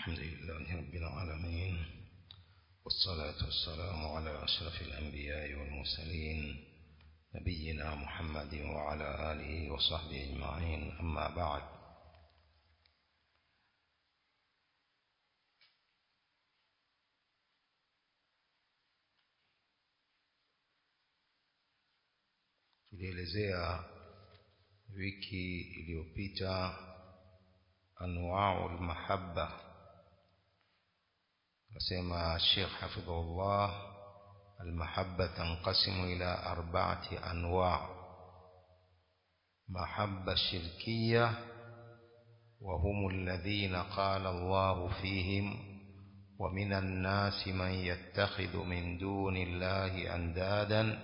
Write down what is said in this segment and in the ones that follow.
الحمد لله رب العالمين، والصلاة والسلام على أشرف الأنبياء والمرسلين نبينا محمد وعلى آله وصحبه أجمعين. أما بعد، tulielezea wiki iliyopita anwa'ul mahabba. Nasema Sheikh hafidhahullah, المحبة تنقسم إلى 4 أنواع: محبة شركية وهم الذين قال الله فيهم: ومن الناس من يتخذ من دون الله أندادا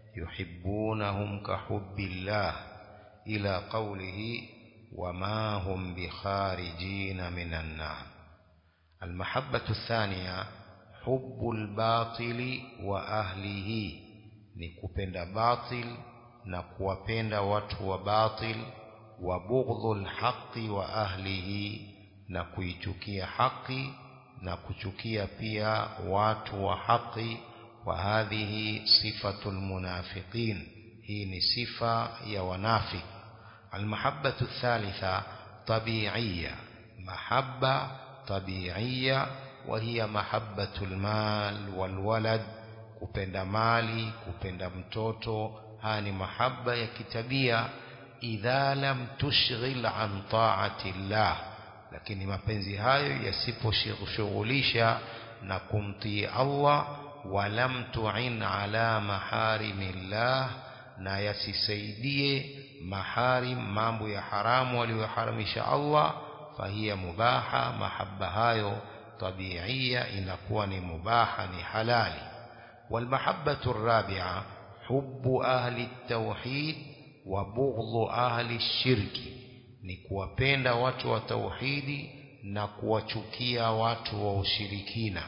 يحبونهم كحب الله، إلى قوله: وما هم بخارجين من النار. المحبة الثانية حب الباطل وأهله، نكوبند باطل نكوبند واتو باطل، وبغض الحق وأهله، نكويتشكي حقي نكويتشكي بيا واتو حقي. وهذه صفة المنافقين، هي صفة يا ونافق. المحبة الثالثة طبيعية، محبة طبيعية، وهي محبة المال والولد، kupenda mali, kupenda mtoto. Hani mahaba ya kitabia, idha lam tushghil an ta'ati Allah, lakini mapenzi hayo yasiposhughulisha na kumtii Allah, walam tu'in ala maharimillah, na yasisaidie maharim, mambo ya haramu aliyoharamisha Allah, fahiya mubaha, mahaba hayo tabiiya, inakuwa ni mubaha, ni halali. Walmahabbatu rabi'a hubbu ahli at-tauhid wa bughdhu ahli ash-shirki, ni kuwapenda watu wa tauhidi na kuwachukia watu wa ushirikina.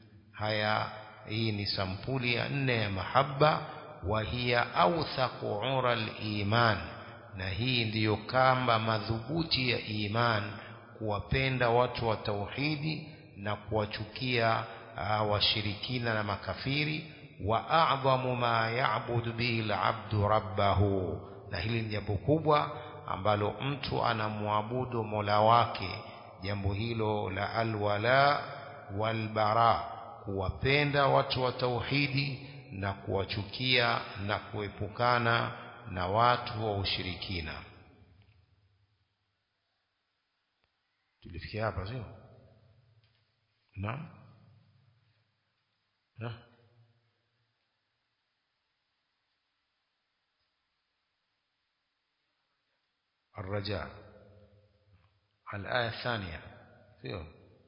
Hii ni sampuli ya 4 ya mahaba. Wa hiya awthaqu ura al-iman, na hii ndiyo kamba madhubuti ya iman, kuwapenda watu wa tauhidi na kuwachukia washirikina na makafiri. Wa a'zamu ma ya'budu bihi al-'abdu rabbahu, na hili ni jambo kubwa ambalo mtu anamwabudu Mola wake, jambo hilo la alwala walbara, kuwapenda watu wa tauhidi na kuwachukia na kuepukana na watu wa ushirikina. Tulifikia hapa sio? Naam. الرجاء الآية الثانية فيه.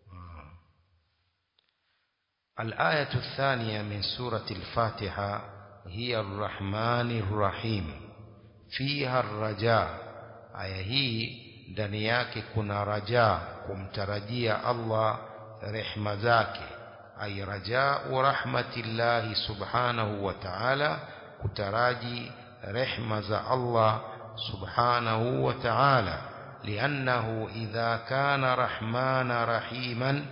الآية الثانية من سورة الفاتحة هي الرحمن الرحيم، فيها الرجاء. آية هي ndani yake kuna raja, kumtarajia Allah rehema zake. Ay rajau rahmatillahi subhanahu wa ta'ala, kutaraji rehema za Allah subhanahu wa ta'ala. Liannahu idha kana rahmana rahiman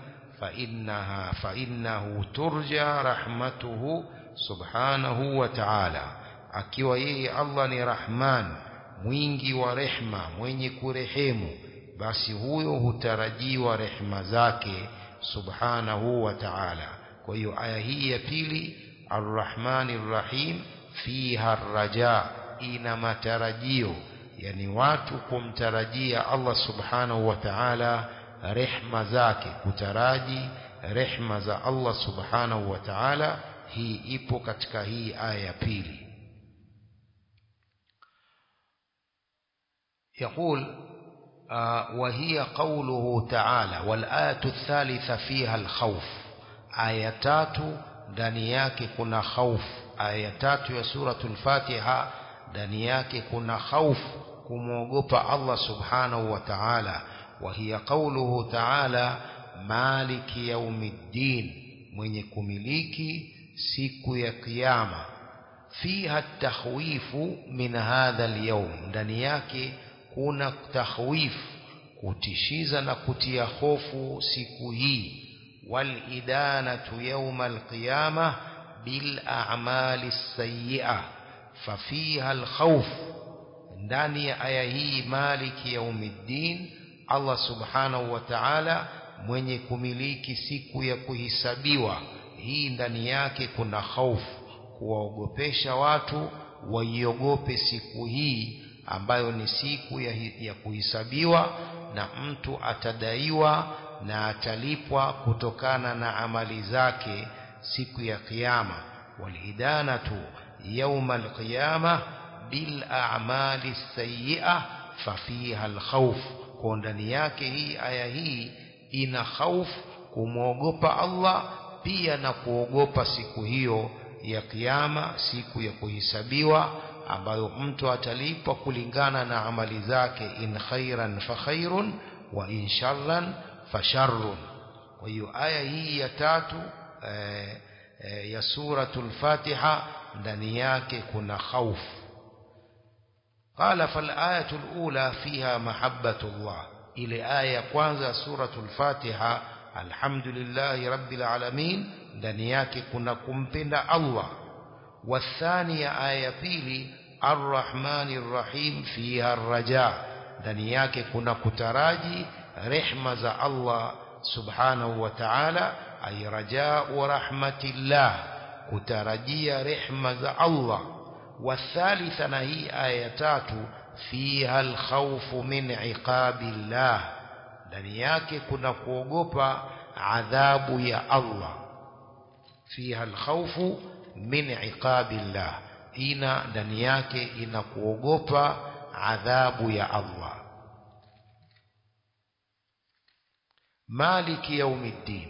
فإنه ترجى رحمته سبحانه وتعالى. akiwa yeye Allah ni Rahman, mwingi wa rehma, mwenye kurehemu, basi huyo hutarajiwa rehema zake subhanahu wa ta'ala. Kwa hiyo aya hii ya pili, Ar-Rahmanir Rahim, fiha ar-raja, ina matarajio, yani watu kumtarajia Allah subhanahu wa ta'ala rehma zake, kutaraji rehma za Allah subhanahu wa ta'ala. Hii ipo katika hii aya ya pili. يقول وهي قوله تعالى. والآية الثالثة فيها الخوف، آية 3 ndani yake kuna khauf. Aya 3 ya suratul Fatiha ndani yake kuna khauf, kumwogopa Allah subhanahu wa ta'ala. وهي قوله تعالى مالك يوم الدين، mwenye kumiliki siku ya kiyama. فيها التخويف من هذا اليوم، ndani yake kuna takhwif, kutishiza na kutia hofu siku hii. Walidanatu yawma alqiyamah bil a'mali as-sayyi'ah fafiha al-khawf. Ndani ya aya hii maliki yaumiddin, Allah subhanahu wa ta'ala mwenye kumiliki siku ya kuhisabiwa, hii ndani yake kuna hofu, kuwaogopesha watu waiogope siku hii ambayo ni siku ya kuhisabiwa, na mtu atadaiwa na atalipwa kutokana na amali zake siku ya kiyama. Walidanatu yawma alqiyamah bil a'mali as-sayyi'ah fafiha al-khawf. Kwa ndani yake hii aya hii ina hofu, kumwogopa Allah pia na kuogopa siku hiyo ya kiyama, siku ya kuhisabiwa ambayo mtu atalipwa kulingana na amali zake, in khairan fa khairun wa in sharran fa sharrun. Kwa hiyo aya hii ya tatu ya suratul Fatiha ndani yake kuna hofu. قال فالآية الأولى فيها محبة الله. إلى آية kwanza suratul Fatiha alhamdulillahi rabbil alamin, ndani yake kuna kumpenda Allah. Wathania aya pili arrahmanir rahim fiha arraja, ndani yake kuna kutaraji rehma za Allah subhanahu wa ta'ala, ay rajaa rahmatillah, kutarajia rehma za Allah. Wathalitha na hii aya tatu fiha alkhawfu min iqabillah, ndani yake kuna kuogopa adhabu ya Allah. Fiha alkhawfu min iqabillah, ina ndani yake ina kuogopa adhabu ya Allah. maliki yaumiddin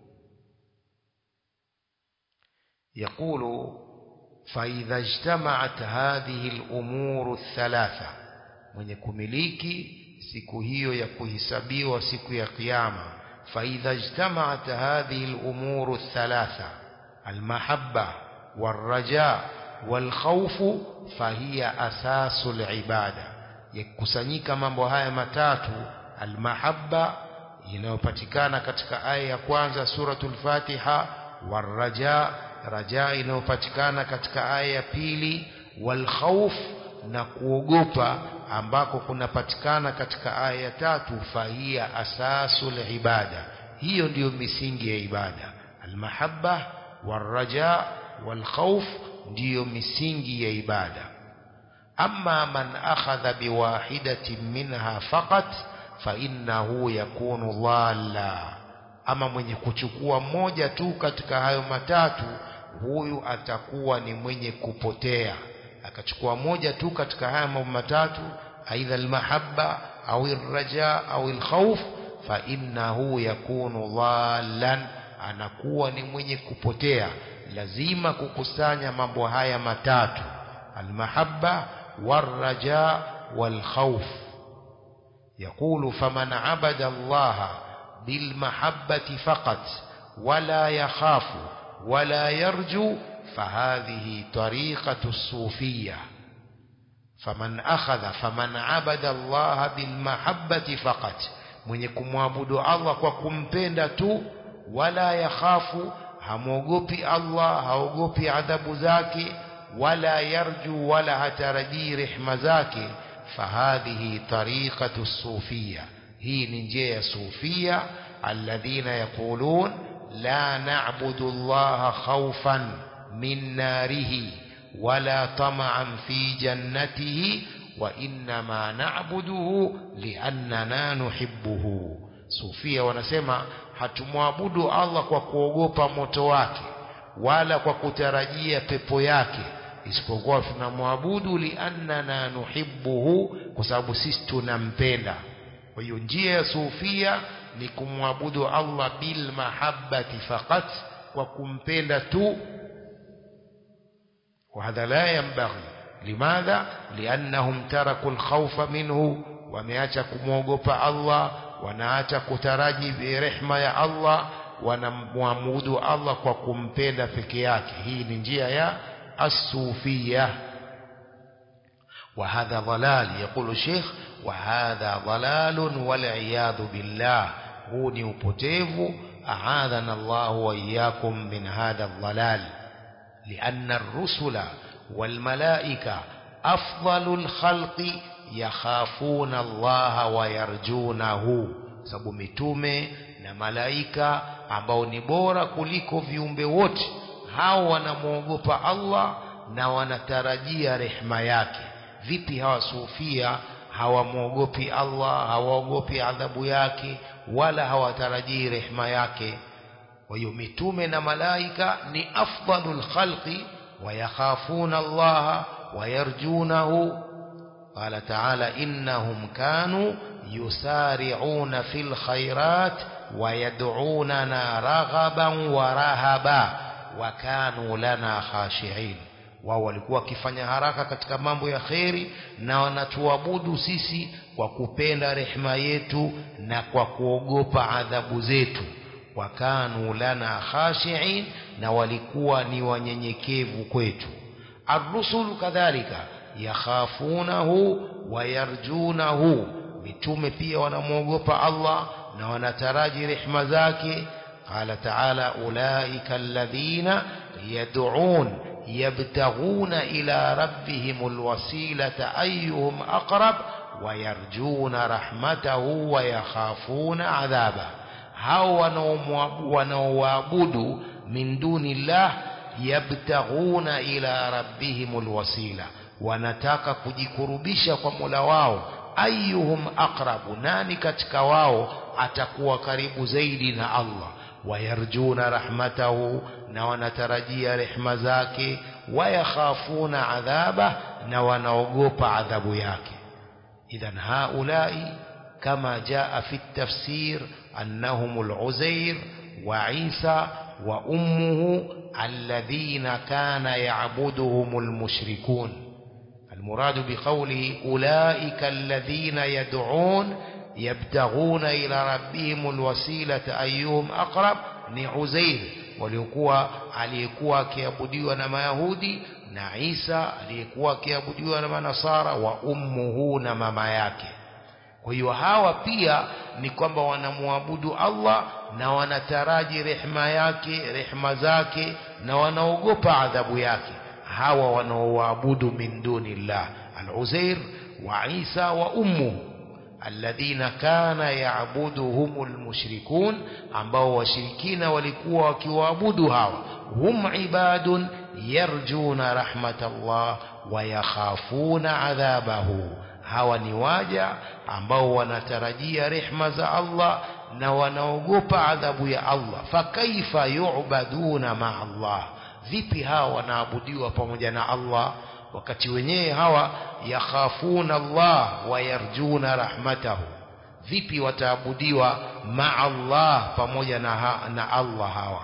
يقول فإذا اجتمعت هذه الأمور الثلاثة, mwenye kumiliki siku hiyo ya kuhisabiwa siku ya kiyama. فإذا اجتمعت هذه الأمور الثلاثة المحبة والرجاء والخوف فهي أساس العبادة. yakusanyika mambo haya matatu, almahabba inayopatikana katika aya ya kwanza suratul Fatiha, warraja, raja inayopatikana katika aya ya pili, walkhawf na kuogopa ambako kunapatikana katika aya ya tatu, fahiya asasul ibada. Hiyo ndiyo misingi ya ibada. Almahabba warraja walkhawf ndiyo misingi ya ibada. Amma man akhadha biwahidatin minha faqat fa innahu yakunu dhalla, ama mwenye kuchukua moja tu katika hayo matatu, huyu atakuwa ni mwenye kupotea. Akachukua moja tu katika haya mambo matatu, aidha almahabba au alraja au alkhawf, fa innahu yakunu dhallan, anakuwa ni mwenye kupotea. Lazima kukusanya mambo haya matatu, almahabba warraja walkhawf. يقول فمن عبد الله بالمحبة فقط ولا يخاف ولا يرجو فهذه طريقة الصوفية. فمن عبد الله بالمحبة فقط, mwenye kumwabudu Allah kwa kumpenda tu, wala yakhafu, hamuogopi Allah, haogopi adhabu zake, wala yarju, wala hatarajii rehema zake, fahadhihi tariqatu الصوفية. hii ni njia ya sufia, alladhina yaqulun la na'budu Allah khawfan min narihi wala tama'an fi jannatihi wa innama na'buduhu liannana nuhibbuhu. Sufia wanasema hatumwabudu Allah kwa kuogopa moto wake wala kwa kutarajia pepo yake, isipokuwa tunamwabudu liannana nuhibbuhu, kwa sababu sisi tunampenda. Kwa hiyo njia ya sufia ni kumwabudu Allah bil mahabbati faqat, kwa kumpenda tu. وهذا لا ينبغي. لماذا؟ لأنهم تركوا الخوف منه, wameacha kumwogopa Allah, wanaacha kutaraji birehma ya Allah, wanamwabudu Allah kwa kumpenda peke yake. hii ni njia ya الصوفية. وهذا ضلال. يقول الشيخ وهذا ضلال والعياذ بالله. huu ni upotevu. أعاذنا الله وإياكم من هذا الضلال. لأن الرسل والملائكة أفضل الخلق يخافون الله ويرجونه. sababu mitume na malaika ambao ni bora kuliko viumbe wote, hao wanamuogopa Allah na wanatarajia rehema yake. Vipi hawa sufia hawamuogopi Allah, hawaogopi adhabu yake, wala hawatarajii rehema yake? Kwa hiyo mitume na malaika ni afdalul khalqi wayakhafuna Allah wayarjunahu. qala ta'ala innahum kanu yusari'una fil khairat wayad'unana raghaban wa rahaba wa kanu lana khashi'in. wao walikuwa wakifanya haraka katika mambo ya kheri na wanatuabudu sisi kwa kupenda rehema yetu na kwa kuogopa adhabu zetu. wa kanu lana khashi'in, na walikuwa ni wanyenyekevu kwetu. ar-rusul kadhalika yakhafunahu wa yarjunahu. mitume pia wanamuogopa Allah na wanataraji rehema zake. qala ta'ala ulaika alladhina yad'un yabtaghuna ila rabbihimul wasilata ayyuhum aqrab wa yarjuna rahmatahu wa yakhafuna adhaba. hao wanaoabudu min dunillah yabtaghuna ila rabbihimul wasila, wanataka kujikurubisha kwa Mola wao. ayyuhum aqrabu, nani katika wao atakuwa karibu zaidi na Allah. wayarjuna rahmatahu, na wanatarajia rehema zake. wayakhafuna adhaba, na wanaogopa adhabu yake. idhan haulai kama jaa fi at-tafsir annahum al-Uzair wa Isa wa ummuhu alladhina kana ya'buduhum al-mushrikun. المراد بقوله أولئك الذين يدعون يبتغون إلى ربهم الوسيلة أيهم أقرب ni Uzair, waliokuwa aliyekuwa akiabudiwa na Mayahudi, na Isa aliyekuwa akiabudiwa na Manasara, wa ummuhu, na mama yake. kwa hiyo hawa pia ni kwamba wanamuabudu Allah na wanataraji rehema yake, rehema zake, na wanaogopa adhabu yake. hawa wanaoabudu min dunillah al-Uzair wa Isa wa ummuhu alladhina kana ya'buduhumul mushrikun, ambao washirikina walikuwa wakiwaabudu hawa. hum ibadun yarjuna rahmatallah wa yakhafuna adhabahu. hawa ni waja ambao wanatarajia rehema za Allah na wanaogopa adhabu ya Allah. fakaifa yu'baduna ma'a Allah, vipi hawa wanaabudiwa pamoja na Allah wakati wenyewe hawa yakhafuna Allah wa yarjuna rahmatahu? vipi wataabudiwa ma'a Allah pamoja na Allah hawa?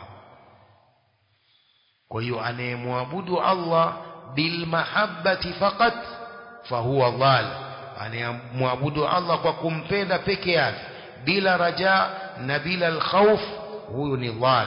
kwa hiyo anayemwabudu Allah bil mahabbati faqat fahuwa dhal, anayemwabudu Allah kwa kumpenda peke yake bila raja na bila alkhawf, huyo ni dhal.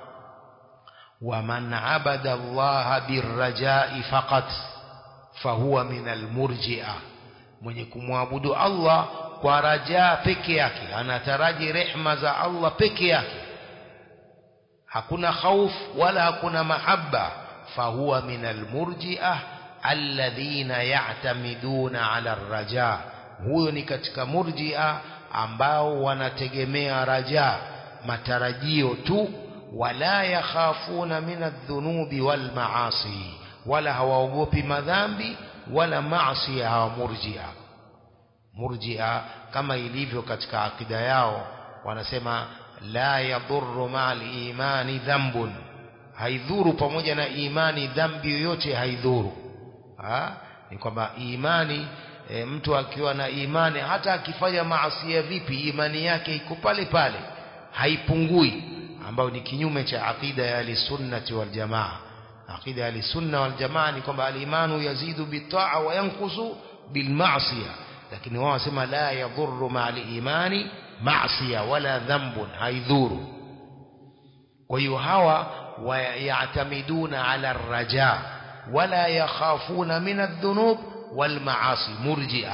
ومن عبد الله بالرجاء فقط فهو من المرجئة. mwenye kumwabudu Allah kwa rajaa peke yake, anataraji rehema za Allah peke yake, hakuna khauf wala hakuna mahabba, fahuwa min almurji'ah alladhina ya'tamiduna ala arraja. huyo ni katika murji'a ambao wanategemea raja, matarajio tu. wala yakhafuna min adh-dhunubi wal ma'asi, wala hawaogopi madhambi wala maasi. hawa murji'a kama ilivyo katika akida yao, wanasema la yadurru ma'al imani dhanbun, haidhuru pamoja na imani dhambi yoyote haidhuru. Ni kwamba imani, mtu akiwa na imani hata akifanya maasi vipi, imani yake iko pale pale, haipungui, ambao ni kinyume cha aqida ya al-sunnah wal jamaa. aqida ya al-sunnah wal jamaa ni kwamba al-imanu yazidu bit-ta'a wa yanqusu bil-ma'siyah, lakini wao wasema la yadhurru ma'al imani ma'siyah wala dhanbun, haidhuru. kwa hiyo hawa wayatamiduna ala ar-raja wala yakhafuna min adh-dhunub wal ma'asi, murji'a.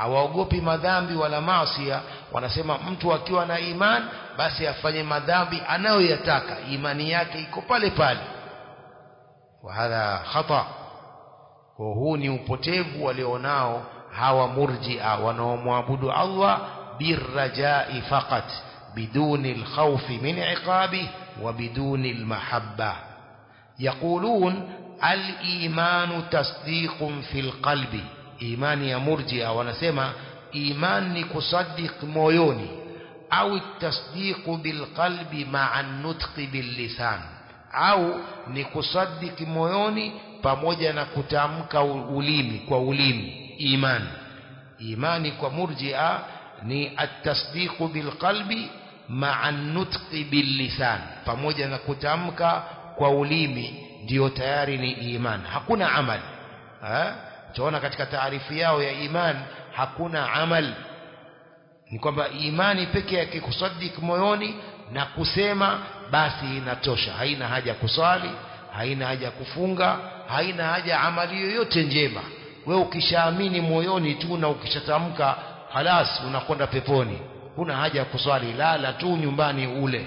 hawaogopi madhambi wala maasi. Wanasema mtu akiwa na iman basi afanye madhambi anayoyataka, imani yake iko pale pale. Wa hadha khata. Kwa huu ni upotevu walionao hawa murji'a wanaomwabudu Allah birrajai faqat biduni alkhawfi min iqabi wa biduni almahabba. Yaqulun al-imanu tasdiqun fil qalbi. Imani ya murji'a wanasema iman ni kusaddiq moyoni, au tasdiqu bil qalbi ma'a an-nutqi bil lisan, au ni kusaddiq moyoni pamoja na kutamka ulimi kwa ulimi. Imani kwa murji'a ni at-tasdiqu bil qalbi ma'a an-nutqi bil lisan, pamoja na kutamka kwa ulimi ndio tayari ni iman, hakuna amal. Tunaona katika taarifu yao ya iman hakuna amal, ni kwamba imani peke yake kusaddiq moyoni na kusema basi inatosha, haina haja kuswali, haina haja kufunga, haina haja amali yoyote njema. Wewe ukishaamini moyoni tu na ukishatamka halas unakwenda peponi, huna haja kuswali, lala tu nyumbani ule.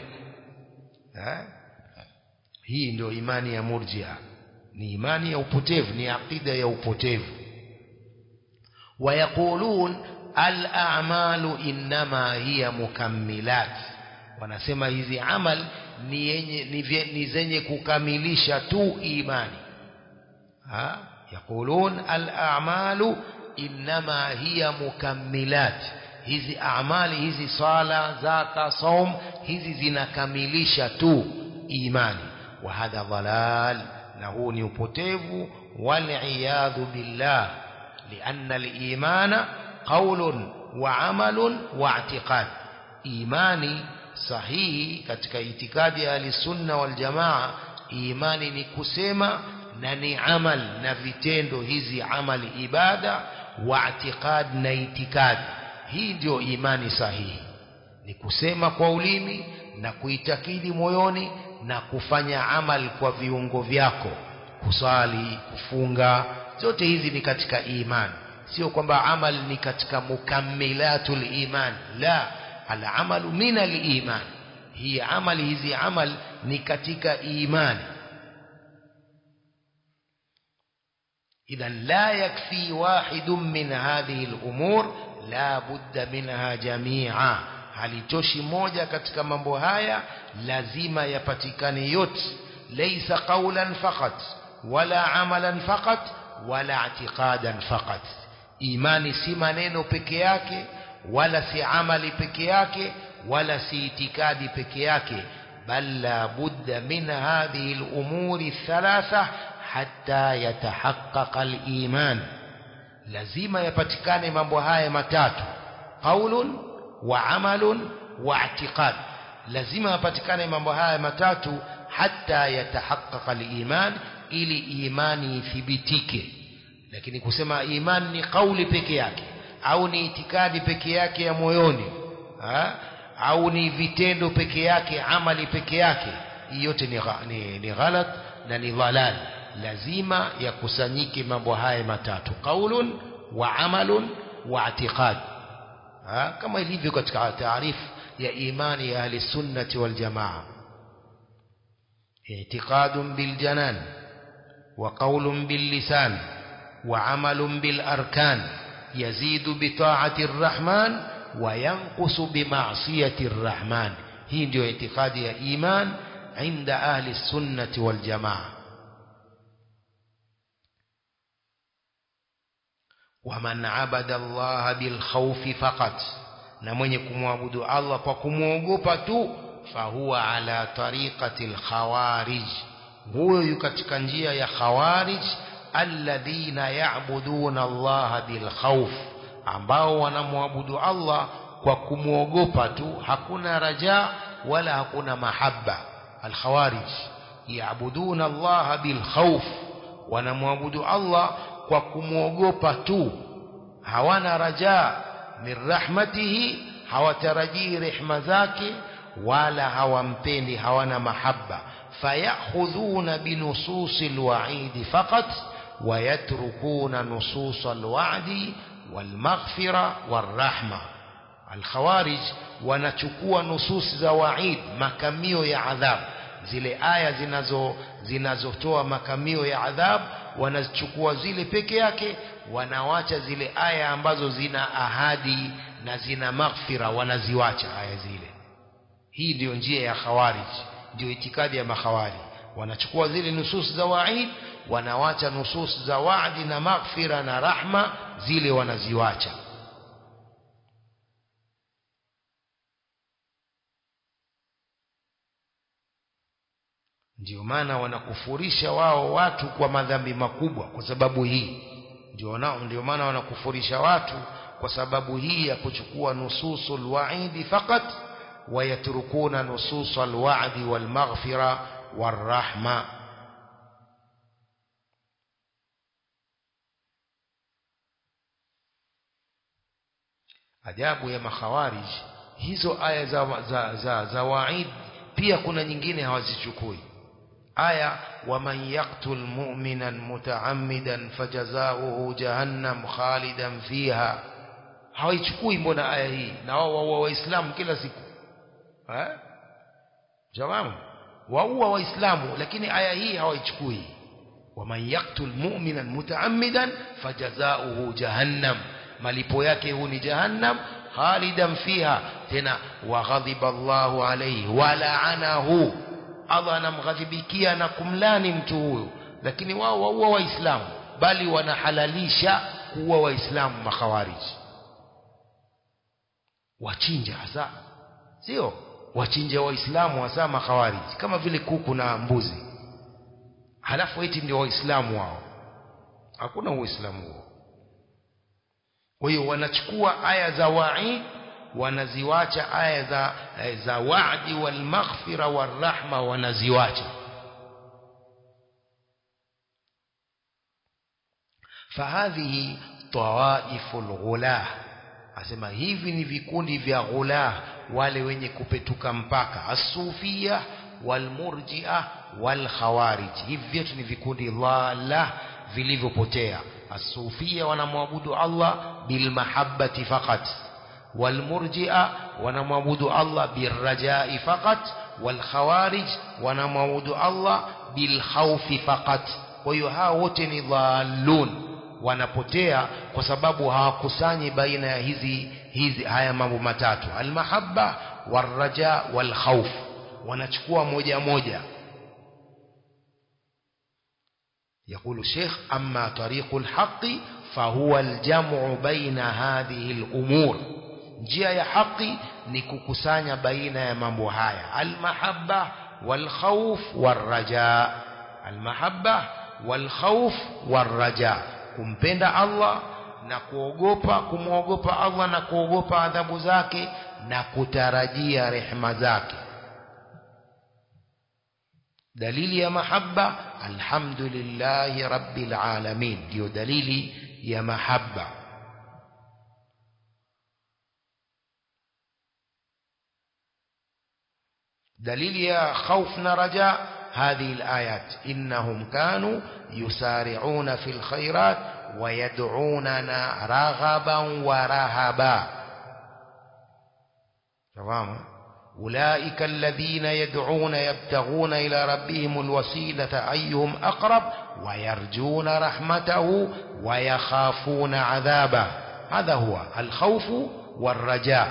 Hii ndio imani ya murji'a, ni imani ya upotevu, ni aqida ya upotevu. Wayaqulun al-a'malu innama hiya mukammilat. Wanasema hizi amal ni zenye kukamilisha tu imani. Yaqulun al-a'malu innama hiya mukammilat. Hizi amali, hizi sala, zaka, saum, hizi zinakamilisha tu imani. Wa hadha dhalal, na huu ni upotevu. Wal-iyadhu billah, lianna al-imana qawlun wa amalun wa i'tiqad. Imani sahihi katika itikadi ya Ahlusunna wal Jamaa, imani ni kusema na ni amal na vitendo, hizi amali ibada, wa i'tiqad na itikadi. Hii ndio imani sahihi, ni kusema kwa ulimi na kuitakidi moyoni na kufanya amal kwa viungo vyako, kusali, kufunga, zote hizi ni katika iman. Sio kwamba amal ni katika mukammilatul iman, la, al-amalu min al-iman. Hii amali, hizi amal ni katika imani. Idhan la yakfi wahidun min hadhihi al-umur, la budda minha jami'a. Halitoshi moja katika mambo haya, lazima yapatikane yote. Laysa qawlan faqat wala amalan faqat wala i'tiqadan faqat. Imani si maneno peke yake, wala si amali peke yake, wala si itikadi peke yake, bal la budda min hadhihi al-umuri thalatha hatta yatahaqqaqa al-iman. Lazima yapatikane mambo haya matatu, qaulun wa amalun wa i'tiqad. Lazima yapatikane mambo haya matatu hatta yatahaqqaqa al-iman, ili imani ithibitike. Lakini kusema imani ni kauli peke yake, au ni itikadi peke yake ya moyoni, au ni vitendo peke yake, amali peke yake, yote ni ghalat na ni dhalal. Lazima yakusanyike mambo haya matatu, qaulun wa amalun wa i'tiqad, kama ilivyo katika taarifu ya imani ya ahli sunnati wal jamaa. I'tiqadun bil janan wa qaulun bil lisan wa amalun bil arkan, yazidu bi ta'ati ar-rahman wa yanqusu bi ma'siyati ar-rahman. Hii ndio itikadi ya iman inda ahli sunnati wal jamaa. ومن عبد الله بالخوف فقط, na mwenye kumwabudu Allah kwa kumuogopa tu, fahuwa ala tariqati al-khawarij, huyo yu katika njia ya khawarij, alladhina ya'buduna Allah bil khawf, ambao wanamwabudu Allah kwa kumuogopa tu, hakuna raja wala hakuna mahabba. Al-khawarij ya'buduna Allah bil khawf, wanamwabudu Allah kwa kumuogopa tu, hawana raja min rahmatihi, hawatarajii rehema zake, wala hawampendi, hawana mahabba. Fayakhudhuna binususil wa'idi faqat wa yatrukuna nususal wa'di والمغفرة والرحمة. الخوارج wanachukua nusus za waid, makamio ya adhab, zile aya zinazotoa makamio ya adhab wanazichukua zile peke yake, wanawacha zile aya ambazo zina ahadi na zina maghfira, wanaziwacha aya zile. Hii ndio njia ya khawarij, ndio itikadi ya makhawari. Wanachukua zile nusus za waid, wanawacha nusus za wa'di na maghfira na rahma, zile wanaziwacha. Ndio maana wanakufurisha wao watu kwa madhambi makubwa kwa sababu hii. Ndio maana wanakufurisha watu kwa sababu hii ya kuchukua nususul wa'idi fakat, wayatrukuna nususul wa'di wal maghfira war rahma. Ajabu ya makhawarij, hizo aya za wa'id pia kuna nyingine hawazichukui. aya waman yaqtul mu'minan mutaammidan fajazaohu jahannam khalidan fiha, hawaichukui mbona aya hii? Na wao waislamu kila siku jawamu waua waislamu, lakini aya hii hawaichukui. waman yaqtul mu'minan mutaammidan fajazaohu jahannam, malipo yake huu ni jahannam, khalidan fiha, tena waghadhiba Allahu alayhi wa la'anahu, Allah anamghadhibikia na kumlani mtu huyo. Lakini wao waua waislamu, bali wanahalalisha kuua waislamu. Makhawariji wachinja hasa, sio wachinja waislamu hasa makhawariji, kama vile kuku na mbuzi, halafu eti ndio waislamu wao. Hakuna uislamu huo. Kwa hiyo wanachukua aya za wa'id, wanaziwacha aya za wa'di wal maghfira war rahma, wanaziwacha. Fahadhihi tawaiful ghulah, asema hivi ni vikundi vya ghulah, wale wenye kupetuka mpaka, as-sufiyya wal murji'ah wal khawarij. Hivi vyote ni vikundi dhalla vilivyopotea. As-sufiyya wanamwabudu Allah bil mahabbati faqat, wal murji'a wanamwabudu Allah bil raja'i faqat, wal khawarij wanamwabudu Allah bil khawfi faqat. Kwa hiyo hao wote ni dhallun, wanapotea kwa sababu hawakusanyi baina ya haya mambo matatu, al mahabba wal raja wal khawf, wanachukua moja moja. يقول الشيخ أما طريق الحق فهو الجمع بين هذه الأمور. njia ya haki ni kukusanya baina ya mambo haya, almahabba walkhawf warraja. Almahabba walkhawf warraja, kumpenda Allah na kumwogopa Allah na kuogopa adhabu zake na kutarajia rehema zake. Dalili ya mahabba, alhamdulillahi rabbil alamin, ndio dalili ya mahabba. dalili ya khawf na raja, هذه الآيات إنهم كانوا يسارعون في الخيرات ويدعوننا رغبا ورهبا. تمام. أولئك الذين يدعون يبتغون إلى ربهم الوسيلة أيهم أقرب ويرجون رحمته ويخافون عذابه. هذا هو الخوف والرجاء.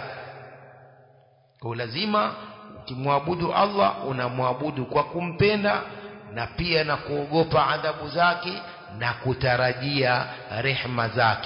ولازم ukimwabudu Allah unamwabudu kwa kumpenda na pia na kuogopa adhabu zake na kutarajia rehema zake.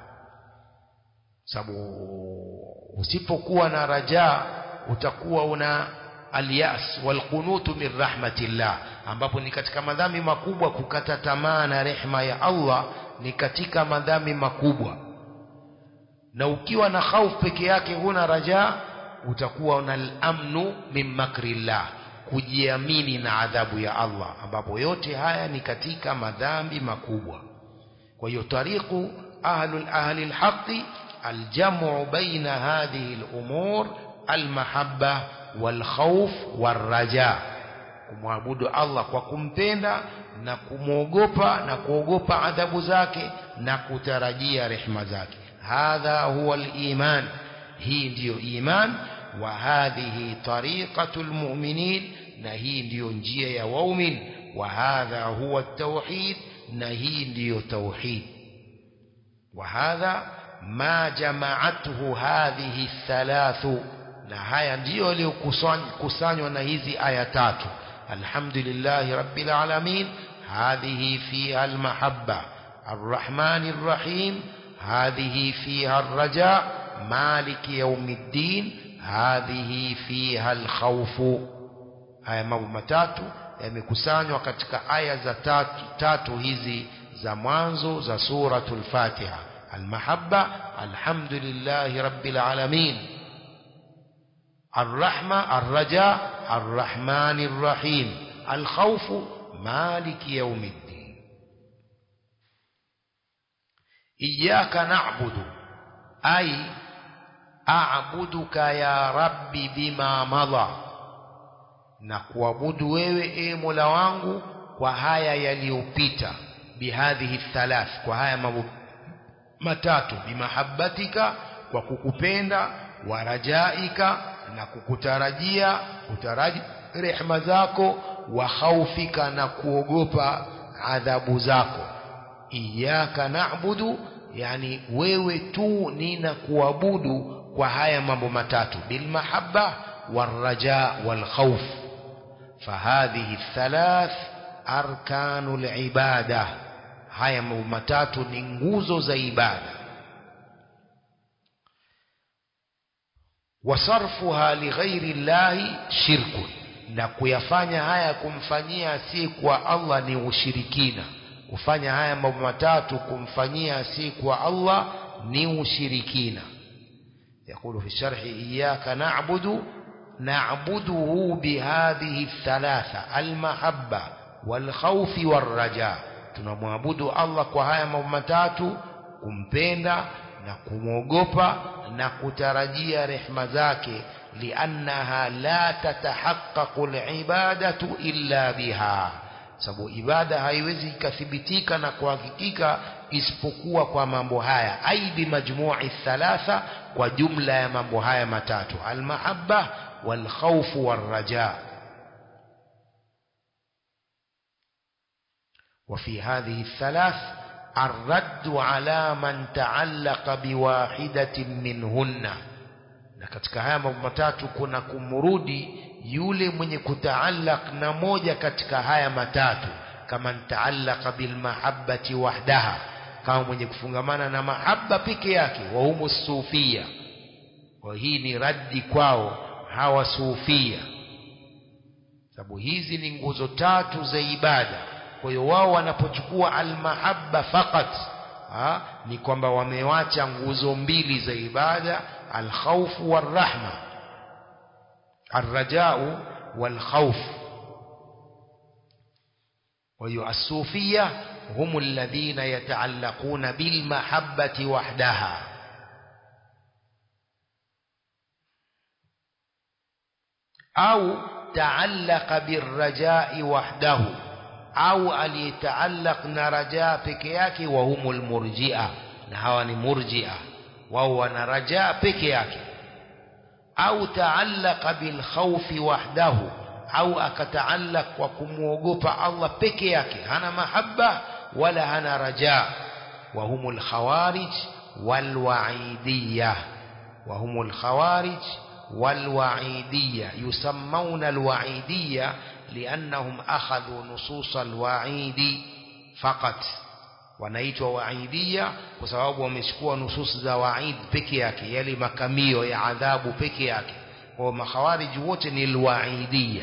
Sababu usipokuwa na raja utakuwa una al-yas wal-qunutu min rahmatillah, ambapo ni katika madhambi makubwa. Kukata tamaa na rehema ya Allah ni katika madhambi makubwa. Na ukiwa na khaufu peke yake huna raja, utakuwa una al-amnu min makrillah, kujiamini na adhabu ya Allah, ambapo yote haya ni katika madhambi makubwa. Kwa hiyo tariqu ahli al-haqqi al-jam'u baina hadhihi al-umur al-mahabba wal-khawf war-raja, kumwabudu Allah kwa kumpenda na kumwogopa na kuogopa adhabu zake na kutarajia rehema zake. hadha huwa al-iman, hii ndiyo iman. Wa hadhihi tariqatul mu'minin, na hii ndiyo njia ya waumin. Wa hadha huwa at-tauhid, na hii ndiyo tauhid. Wa hadha ma jama'athu hadhihi thalathu, na haya ndiyo yaliyokusanywa na hizi aya tatu. Alhamdulillahi rabbil alamin, hadhihi fiha al-mahabba. Arrahmanir rahim, hadhihi fiha ar-raja. Maliki yawmiddin, hadhihi fiha al-khawf. Haya mambo matatu yamekusanywa katika aya za tatu hizi za mwanzo za suratul Fatiha. Al-mahabba, alhamdulillahi rabbil alamin. Ar-rahma, ar-raja, ar-rahmanir rahim. Al-khawf, maliki yawmiddin. Iyyaka na'budu, ay a'buduka ya rabbi bima madha, na kuabudu wewe Mola wangu kwa haya yaliyopita. Bihadhihi thalath, kwa haya mambo matatu. Bimahabbatika, kwa kukupenda. Wa rajaika, na kukutarajia, kutaraji rehema zako. Wa khawfika, na kuogopa adhabu zako. Iyyaka na'budu, yani wewe tu nina kuabudu kwa haya mambo matatu. Bilmahabba والرجاء والخوف. فهذه الثلاث أركان العبادة، haya mambo matatu ni nguzo za ibada. Wasarfuha lighairi llahi shirkun, na kuyafanya haya kumfanyia asiyekuwa Allah ni ushirikina. Kufanya haya mambo matatu kumfanyia asiyekuwa Allah ni ushirikina. يقول في الشرح: إياك نعبد، نعبده بهذه الثلاثة: المحبة والخوف والرجاء. tunamwabudu Allah kwa haya mambo matatu: kumpenda na kumwogopa na kutarajia rehema zake. liannaha la tatahaqqaqu alibadatu illa biha, sababu ibada haiwezi ikathibitika na kuhakikika isipokuwa kwa mambo haya. ai bimajmu'i thalatha, kwa jumla ya mambo haya matatu: almahabba والخوف والرجاء. وفي هذه الثلاث الرد على من تعلق بواحدة منهن، na katika haya mambo matatu kuna kumrudi yule mwenye kutaallaq na moja katika haya matatu. Kama ntaallaka bilmahabbati wahdaha, kama mwenye kufungamana na mahabba peke yake. Wa humu sufia, kwa hii ni raddi kwao hawa sufia, sababu hizi ni nguzo tatu za ibada. Kwa hiyo wao wanapochukua almahabba fakat, ni kwamba wamewacha nguzo mbili za ibada: alkhawfu warrahma, arrajau walkhawf. Wa hiyo as-sufia hum alladhina yataallaquna bilmahabbati wahdaha. au ta'allaqa birrajai wahdahu, au aliyetaallaq na rajaa peke yake. Wa humul murji'a, na hawa ni murji'a, wao wana rajaa peke yake. au ta'allaqa bil khawfi wahdahu, au akataallaq kwa kumuogopa Allah peke yake, hana mahabba wala hana rajaa. wa humul khawarij wal wa'idiyah. wa humul khawarij والوعيدية. يسمون الوعيدية لأنهم أخذوا نصوص الوعيد فقط. wanaitwa wa'idiyya kwa sababu wamechukua nusus za wa'id peke yake, yale makamio ya adhabu peke yake. Kwa makhawarij wote ni alwa'idiyya.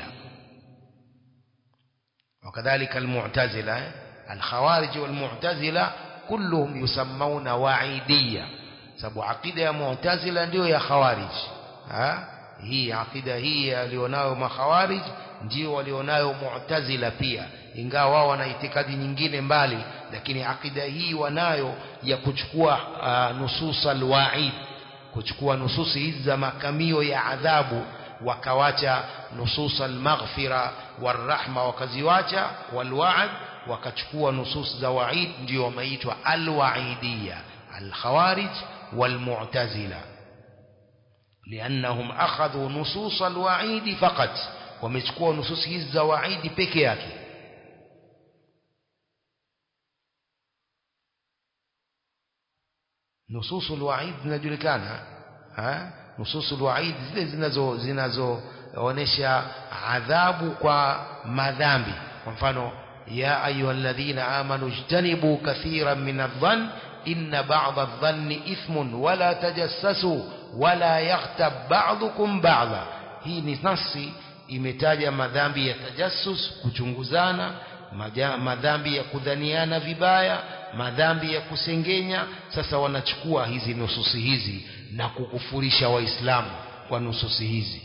wakadhalika almu'tazila, alkhawarij walmu'tazila kulluhum yusammuna wa'idiyya, sababu aqida ya mu'tazila ndio ya khawarij. hii aqida hii alionayo makhawarij ndio walionayo mu'tazila pia, ingawa wao wana itikadi nyingine mbali, lakini aqida hii wanayo ya kuchukua nusus alwa'id, kuchukua nususi hizi za makamio ya adhabu, wakawacha nusus almaghfira warahma, wakaziwacha walwa'd, wakachukua nusus za wa'id, ndio wameitwa alwa'idiyya. alkhawarij والمعتزلة لأنهم أخذوا نصوص الوعيد فقط ومسكوا نصوص الزواعيد بكياك. نصوص الوعيد نجلكانا نصوص الوعيد zinazoonyesha adhabu kwa madhambi. Kwa mfano, ya ayyuhalladhina amanu ijtanibu kathiran minadh-dhann inna ba'dha adh-dhanni ithmun wala tajassasu wala yaghtab ba'dukum ba'dha. Hii ni nasi imetaja madhambi ya tajassus, kuchunguzana, madhambi ya kudhaniana vibaya, madhambi ya kusengenya. Sasa wanachukua hizi nususi hizi na kukufurisha waislamu kwa nususi hizi.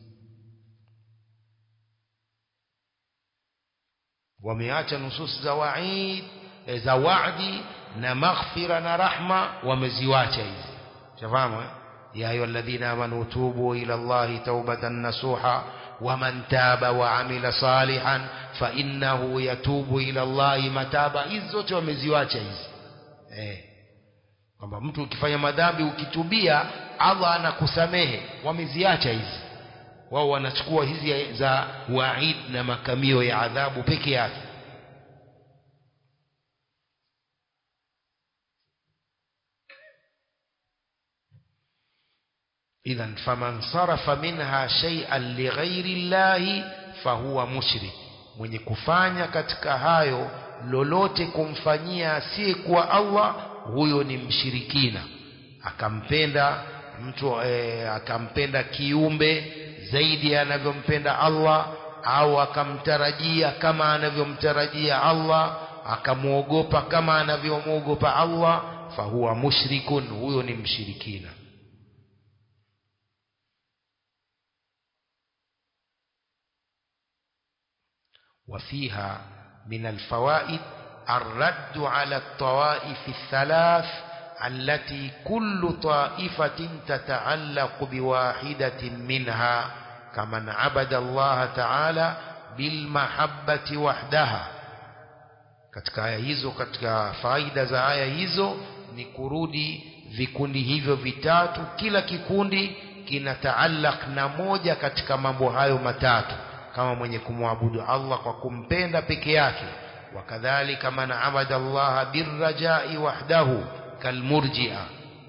Wameacha nususi za wa'id za wa'di na maghfira na rahma, wameziwacha hizi. Shafahamu ya ayyuhalladhina amanu tubu ila Allahi tawbatan nasuha waman taba wa amila salihan fa innahu yatubu ila Allahi mataba. Hizo zote wameziwacha hizi. Kwamba mtu ukifanya madhambi ukitubia Allah anakusamehe, wameziacha hizi. Wao wanachukua hizi za wa'id na makamio ya adhabu peke yake. Idhan faman sarafa minha shay'an lighairi llahi fahuwa mushrik. Mwenye kufanya katika hayo lolote kumfanyia asiyekuwa Allah, huyo ni mshirikina. Akampenda mtu akampenda kiumbe zaidi anavyompenda Allah, au akamtarajia kama anavyomtarajia Allah, akamuogopa kama anavyomwogopa Allah, fahuwa mushrikun, huyo ni mshirikina. وفيها من الفوائد الرد على الطوائف الثلاث التي كل طائفة تتعلق بواحدة منها كمن عبد الله تعالى بالمحبة وحدها. katika aya hizo, katika faida za aya hizo ni kurudi vikundi hivyo vitatu. Kila kikundi kinataallaq na moja katika mambo hayo matatu, kama mwenye kumwabudu Allah kwa kumpenda peke yake, wakadhalika man abada Allah birrajai wahdahu kalmurji'a.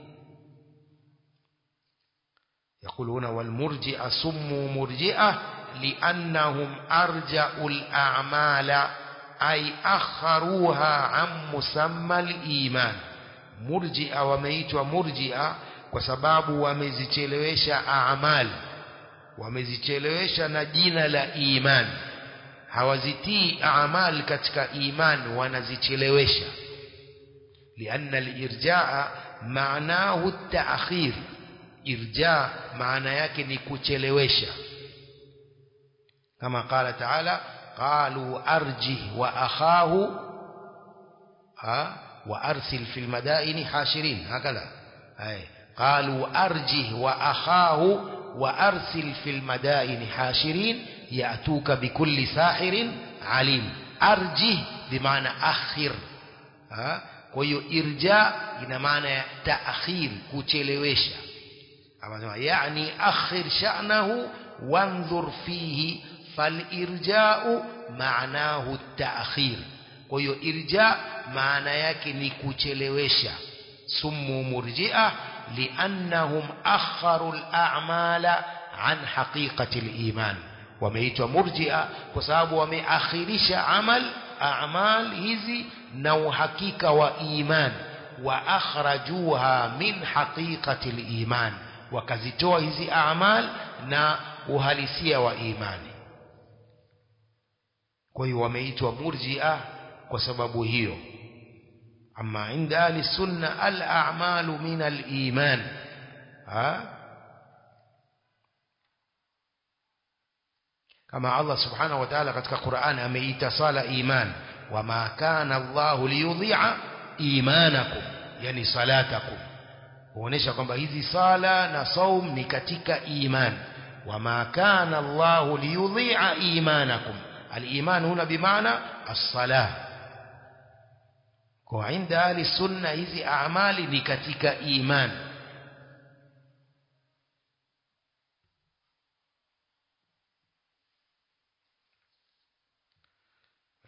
يقولون والمرجئة سموا مرجئة لأنهم أرجأوا الأعمال أي أخروها عن مسمى الإيمان. مرجئة وميت ومرجئة وسباب ومزيتلويش أعمال, wamezichelewesha na jina la iman. Hawazitii a'mal katika iman, wanazichelewesha. Lianna al-irjaa maanahu at-ta'khir. Irja maana yake ni kuchelewesha. Kama qala ta'ala qalu arjih wa akhahu wa arsil fil madaini hashirin. Hakala qalu arjih wa akhahu وأرسل في المدائن حاشرين يأتوك بكل ساحر عليم. أرجه بمعنى أخر. ويو إرجاء بمعنى تأخير كتلويشا. يعني أخر شأنه وانظر فيه. فالإرجاء معناه التأخير. ويو إرجاء معنى يكني كتلويشا. سموا مرجئة لأنهم أخروا الأعمال عن حقيقة الإيمان. وميتوا مرجئة كسبب ومأخرش أعمال هذي نو حقيقة وإيمان, وأخرجوها من حقيقة الإيمان, وكزتوا هذي أعمال نا uhalisia wa imani. Kwa hiyo wameitwa murji'a kwa sababu hiyo. أما عند أهل السنة الأعمال من الإيمان. كما الله سبحانه وتعالى قد القرآن أميت صال إيمان وما كان الله ليضيع إيمانكم يعني صلاتكم. ونشأ kwamba hizi sala na saum ni katika iman. وما كان الله ليضيع إيمانكم. الإيمان هنا بمعنى الصلاة. وعند أهل السنة hizi أعمال ni katika iman.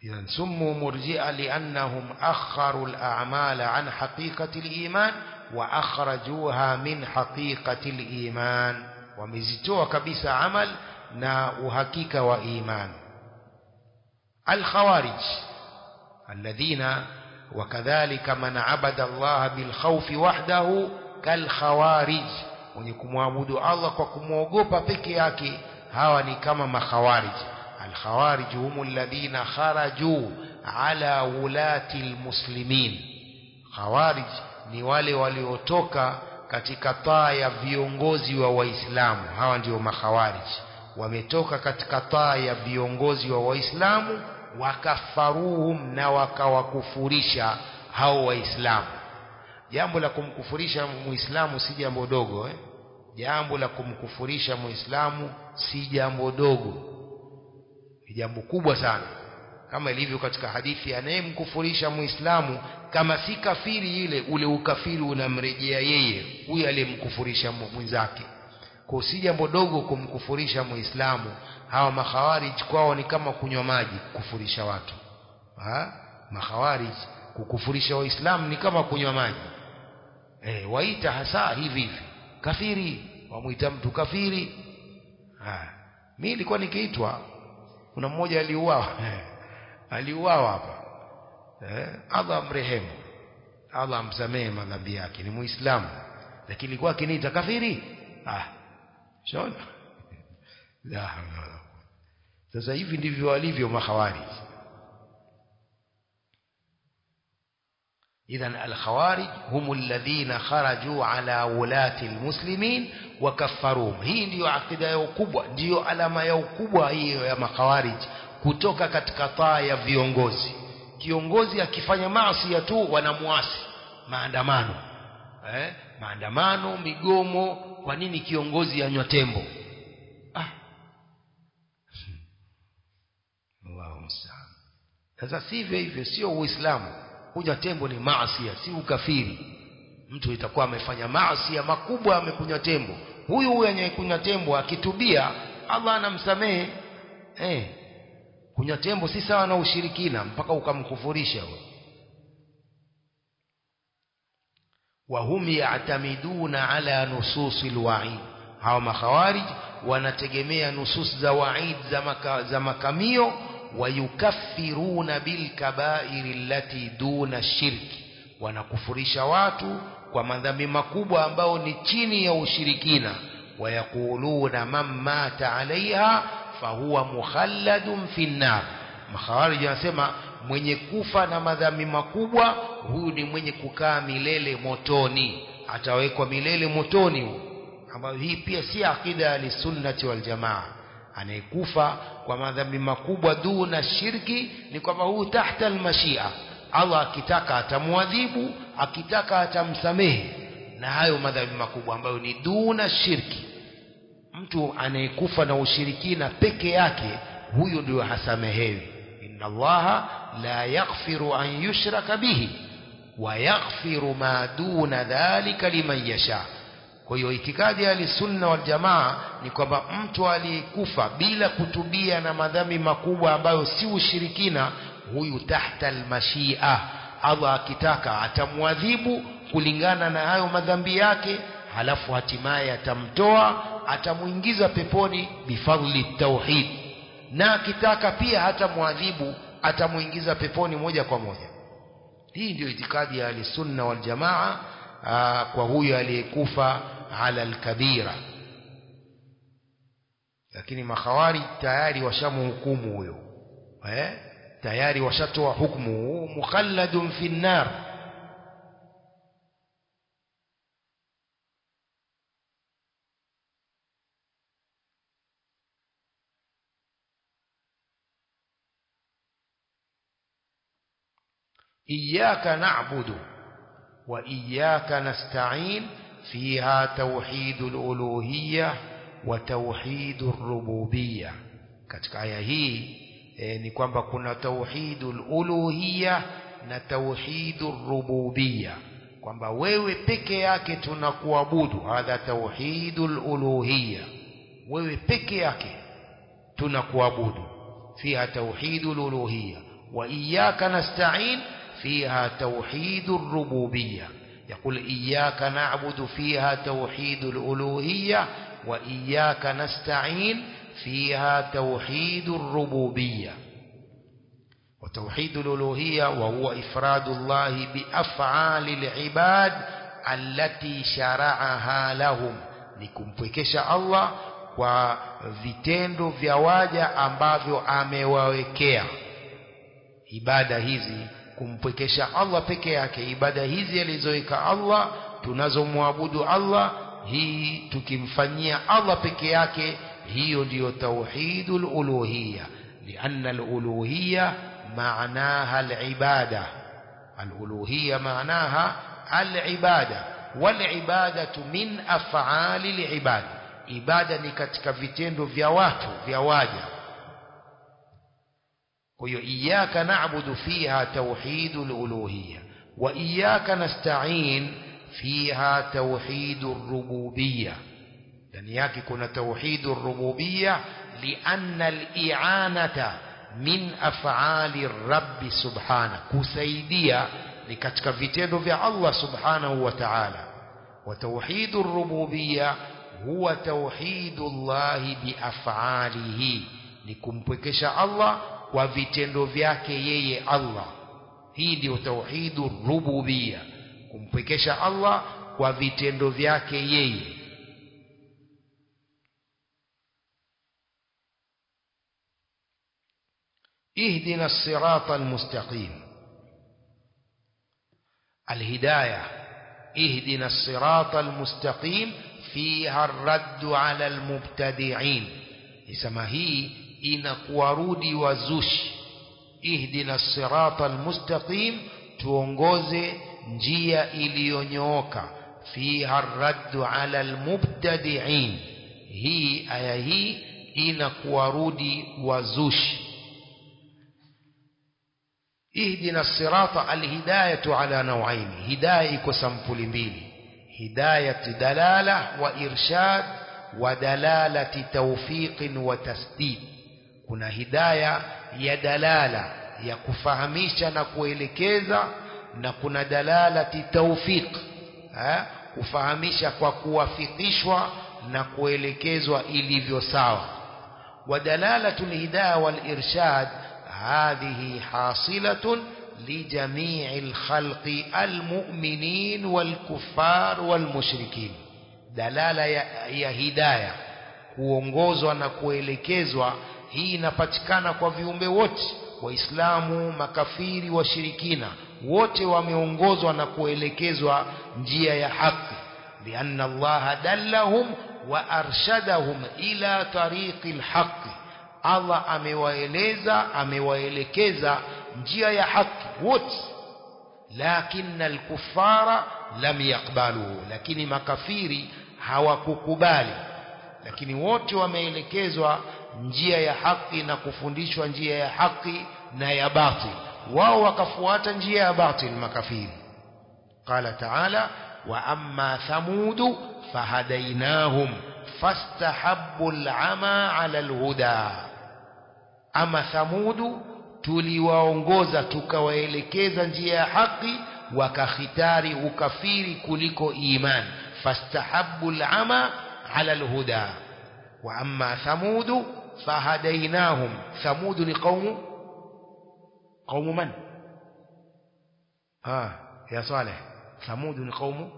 إذن سموا مرجئة لأنهم أخروا الأعمال عن حقيقة الإيمان وأخرجوها من حقيقة الإيمان ومزتوا كبس عمل نا وحقيقة وإيمان. الخوارج الذين وكذلك من عبد الله بالخوف وحده كالخوارج ونكمعبد الله وكموغوبا peke yake hawa ni kama makhawarij. الخوارج هم الذين خرجوا على ولاة المسلمين. خوارج ni wale waliotoka katika taa ya viongozi wa Waislamu. Hawa ndio makhawarij, wametoka katika taa ya viongozi wa Waislamu wakafaruhum na wakawakufurisha hao Waislamu. Jambo la kumkufurisha Muislamu si jambo dogo Jambo la kumkufurisha Muislamu si jambo dogo, ni jambo kubwa sana, kama ilivyo katika hadithi, anayemkufurisha Muislamu kama si kafiri ile, ule ukafiri unamrejea yeye huyo aliyemkufurisha mwenzake. Kwa si jambo dogo kumkufurisha Muislamu. Hawa makhawarij kwao ni kama kunywa maji kukufurisha watu. Makhawarij kukufurisha Waislamu ni kama kunywa maji. Waita hasa hivi kafiri, wamuita mtu kafiri. Mimi nilikuwa nikiitwa, kuna mmoja aliuawa hapa. Allah amrehemu, Allah amsamehe madhambi yake, ni Muislamu, lakini alikuwa akiniita kafiri. Shona la. Sasa hivi ndivyo walivyo makhawarij. إذن الخوارج هم الذين خرجوا على ولاة المسلمين وكفروهم. hii ndio akida yao kubwa, ndio alama yao kubwa hiyo ya makhawarij, kutoka katika taa ya viongozi. Kiongozi akifanya maasi tu wanamuasi, maandamano maandamano, migomo. Kwa nini kiongozi anywa tembo? Allahu musta'an. Sasa sivyo hivyo, sio Uislamu. Kunywa tembo ni maasi, si ukafiri. Mtu itakuwa amefanya maasi makubwa, amekunywa tembo. Huyu anayekunywa tembo akitubia, Allah anamsamehe. Kunywa tembo si sawa na ushirikina mpaka ukamkufurisha. Wahum ya'tamiduna ala nususil wa'id. Hawa makhawarij wanategemea nusus za wa'id, za makamio. Wayukaffiruna bilkabairi allati duna shirki, wanakufurisha watu kwa madhambi makubwa ambao ni chini ya ushirikina. Wayakuluna man mata alaiha fahuwa mukhalladun fi nnar. Makhawarij wanasema mwenye kufa na madhambi makubwa, huyu ni mwenye kukaa milele motoni, atawekwa milele motoni. Ambayo hii pia si akida ya sunnati wal jamaa. Anayekufa kwa madhambi makubwa duna shirki ni kwamba huu tahta almashia. Allah akitaka atamuadhibu, akitaka atamsamehe na hayo madhambi makubwa ambayo ni duna shirki. Mtu anayekufa na ushirikina peke yake, huyo ndio hasamehewi. Inna Allaha la yaghfiru an yushraka bihi wa yaghfiru ma duna dhalika liman yasha. Kwa hiyo itikadi ya sunna wal jamaa ni kwamba mtu aliyekufa bila kutubia na madhambi makubwa ambayo si ushirikina, huyu tahta almashia. Allah akitaka atamuadhibu kulingana na hayo madhambi yake, halafu hatimaye atamtoa, atamuingiza peponi bifadli tauhid, na akitaka pia hatamuadhibu, atamuingiza peponi moja kwa moja. Hii ndio itikadi ya sunna wal jamaa kwa huyo aliyekufa ala alkabira. Lakini makhawari tayari washamhukumu huyo, tayari washatoa hukumu, mukhalladun fi nnar. إياك نعبد وإياك نستعين فيها توحيد الألوهية وتوحيد الربوبية. katika aya hii ni kwamba kuna tauhidul uluhiyya na tauhidur rububiyya, kwamba wewe peke yake tunakuabudu. Hadha tauhidul uluhiyya, wewe peke yake tunakuabudu. Fiha tauhidul uluhiyya وإياك نستعين فيها توحيد الربوبية. يقول إياك نعبد فيها توحيد الألوهية، وإياك نستعين فيها توحيد الربوبية. وتوحيد الألوهية وهو إفراد الله بأفعال العباد التي شرعها لهم، nikumpwekesha Allah kwa vitendo vya waja ambavyo amewawekea. Ibada hizi kumpwekesha Allah peke yake, ibada hizi alizoweka Allah tunazomwabudu Allah, hii tukimfanyia Allah peke yake, hiyo ndiyo tauhidul uluhiyya. Lianna al-uluhiyya معناها العبادة، الألوهية معناها العبادة، والعبادة من أفعال العباد. ibada ni katika vitendo vya watu vya waja. kwa hiyo iyyaka na'budu fiha tauhidul uluhiyya, wa iyyaka nasta'in fiha tauhidur rububiyya. ndani yake kuna tauhidur rububiyya, lianna al-i'anata min af'ali rabbi subhanahu, kusaidia ni katika vitendo vya Allah subhanahu wa ta'ala. wa tauhidur rububiyya huwa tauhidullah bi af'alihi, ni kumpwekesha Allah kwa vitendo vyake yeye Allah. hii ndio tauhidur rububiyya, kumpwekesha Allah kwa vitendo vyake yeye. اهدنا الصراط المستقيم، الهداية اهدنا الصراط المستقيم فيها الرد على المبتدعين. اسمها هي inakuwa rudi wazushi. اهدنا الصراط المستقيم, tuongoze njia iliyonyooka. فيها الرد على المبتدعين, hii aya hii inakuwa rudi wazushi. اهدنا الصراط، الهداية على نوعين، هداية كسمبل mbili: هداية دلالة وإرشاد، ودلالة توفيق وتسديد. kuna hidayah ya dalala ya kufahamisha na kuelekeza, na kuna dalalati tawfiq, kufahamisha kwa kuwafikishwa na kuelekezwa ilivyo sawa. ودلالة الهداية والإرشاد هذه حاصلة لجميع الخلق المؤمنين والكفار والمشركين. دلالة يا هداية kuongozwa na kuelekezwa, hii inapatikana kwa viumbe wote, waislamu, makafiri, washirikina, wote wameongozwa na kuelekezwa njia ya haki. lianna Allah dallahum wa arshadahum ila tariqil haqq, Allah amewaeleza, amewaelekeza njia ya haki wote. lakini al-kuffara lam yaqbalu, lakini makafiri hawakukubali. lakini wote wameelekezwa njia ya haki na kufundishwa njia ya haki na ya batil, wao wakafuata njia ya batil makafiri. qala ta'ala: wa amma thamudu fahadainahum fastahabbu al-ama 'ala al-huda. ama thamudu tuliwaongoza tukawaelekeza njia ya haki, wakakhitari ukafiri kuliko iman. fastahabbu al-ama 'ala al-huda. wa amma thamudu fahadainahum, thamudu ni qaumu man? ya Saleh, thamudu ni qaumu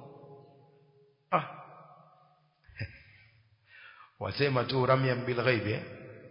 wasema tu ramyan bil ghaib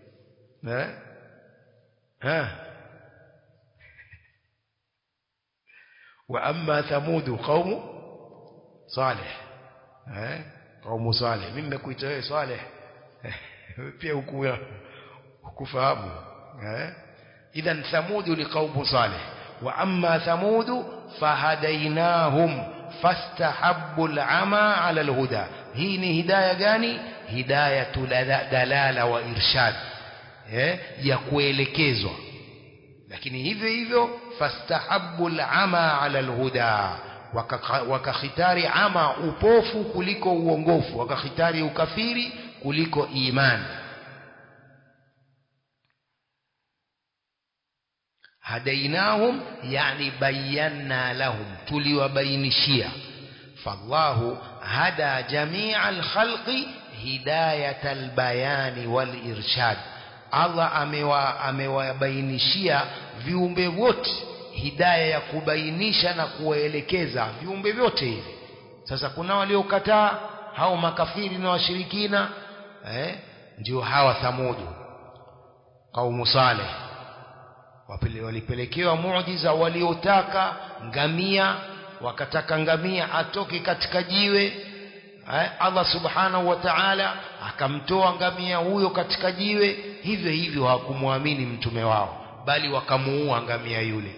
wa amma thamudu qaumu Saleh, qaumu Saleh. mimi nimekuita wewe Saleh pia ukufahamu. idhan thamudu ni qaumu Saleh. wa amma thamudu fahadainahum fastahabbu al-ama 'ala al-huda. hii ni hidayah gani? hidayatu dalala wa irshad, ya kuelekezwa. lakini hivyo hivyo fastahabbu al-ama 'ala al-huda, wakakhitari ama, upofu kuliko uongofu, wakakhitari ukafiri kuliko imani. هديناهم يعني بينا لهم tuliwabainishia فالله هدى جميع الخلق هداية البيان والإرشاد Allah amewabainishia viumbe wote hidayah ya kubainisha na kuwaelekeza viumbe vyote hivi. Sasa kuna waliokataa hao makafiri na washirikina ndio hawa Thamudu kaumu Saleh walipelekewa muujiza waliotaka ngamia wakataka ngamia atoke katika jiwe Allah subhanahu wa ta'ala akamtoa ngamia huyo katika jiwe hivyo hivyo hawakumwamini mtume wao bali wakamuua ngamia yule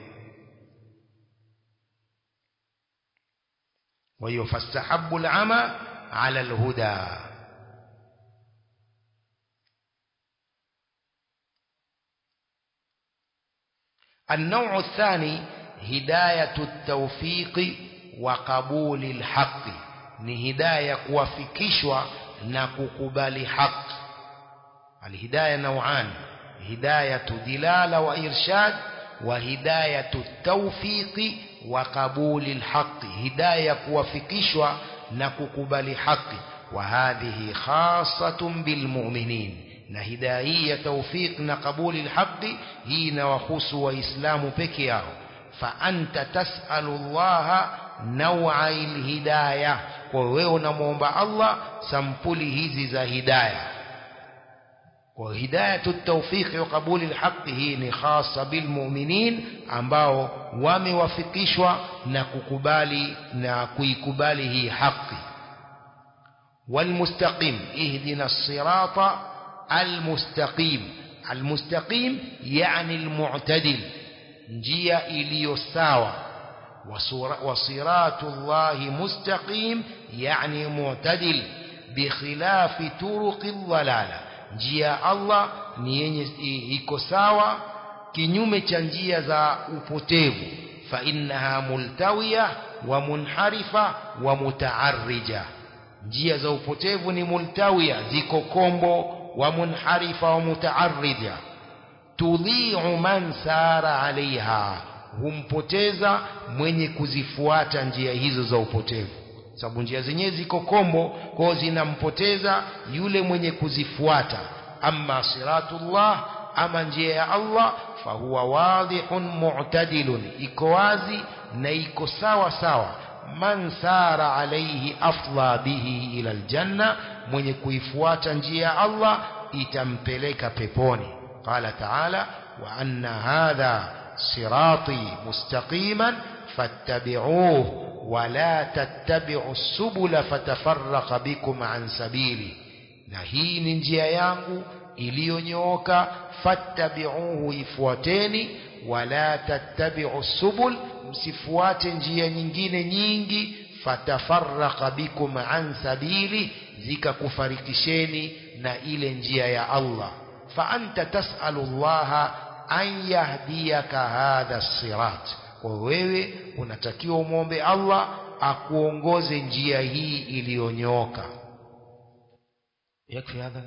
wa yufastahabbu al'ama 'ala al-huda النوع الثاني هداية التوفيق وقبول الحق ni hidayah kuwafikishwa na kukubali haki. Alhidayah nau'an, hidayatu dilala wa irshad wa hidayatu tawfiqi wa qabuli alhaqi, hidayah kuwafikishwa na kukubali haki. Wa hadhihi khassatun bilmu'minin, na hidayah ya tawfiq na qabuli alhaqi hii inawahusu waislamu peke yao. Fa anta tas'alu Allah naw'a alhidayah, kwa wewe unamuomba Allah sampuli hizi za hidayah. Kwa hidayatu tawfiq wa qabuli alhaq hii ni khassa bilmu'minin ambao wamewafikishwa na kukubali na kuikubali hii haki. والمستقيم اهدنا الصراط المستقيم. المستقيم يعني المعتدل, njia iliyo sawa. وصراط الله مستقيم يعني معتدل بخلاف طرق الضلالة, njia Allah ni yenye iko sawa kinyume cha njia za upotevu. Fa innaha multawiya wa munharifa wa mutaarrija, njia za upotevu ni multawiya, ziko kombo, wa munharifa wa mutaarrija. Tudhi'u man sara alaiha, humpoteza mwenye kuzifuata njia hizo za upotevu. Sababu njia zenyewe ziko kombo, kwa zinampoteza yule mwenye kuzifuata. Amma siratullah, ama njia ya Allah, fahuwa wadihun mu'tadilun, iko wazi na iko sawa sawa. Man sara alayhi afla bihi ila aljanna, mwenye kuifuata njia ya Allah itampeleka peponi. Qala ta'ala wa anna hadha صراطي مستقيما فاتبعوه ولا تتبعوا السبل فتفرق بكم عن سبيلي, na hii ni njia yangu iliyonyooka, fattabi'uhu, ifuateni, wala tattabi'u subul, msifuate njia nyingine nyingi, fatafarraqa bikum an sabili, zikakufarikisheni na ile njia ya Allah. Fa anta tas'alu Allah an yahdiyaka hadha sirat, kwa wewe unatakiwa umuombe Allah akuongoze njia hii iliyonyooka. Yakfi hadha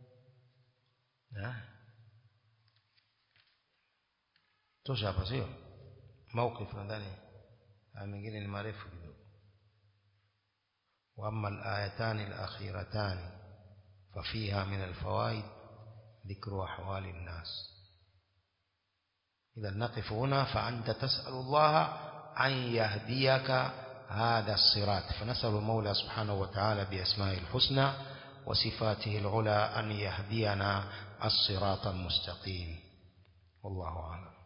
tosha hapa, sio mawqif nadhani mengine ni marefu kidogo. Wa amma al-ayatan al-akhiratan fa fiha min al-fawaid dhikru ahwali an-nas. إذا نقف هنا. فأنت تسأل الله أن يهديك هذا الصراط, فنسأل المولى سبحانه وتعالى بأسمائه الحسنى وصفاته العلى أن يهدينا الصراط المستقيم. والله أعلم.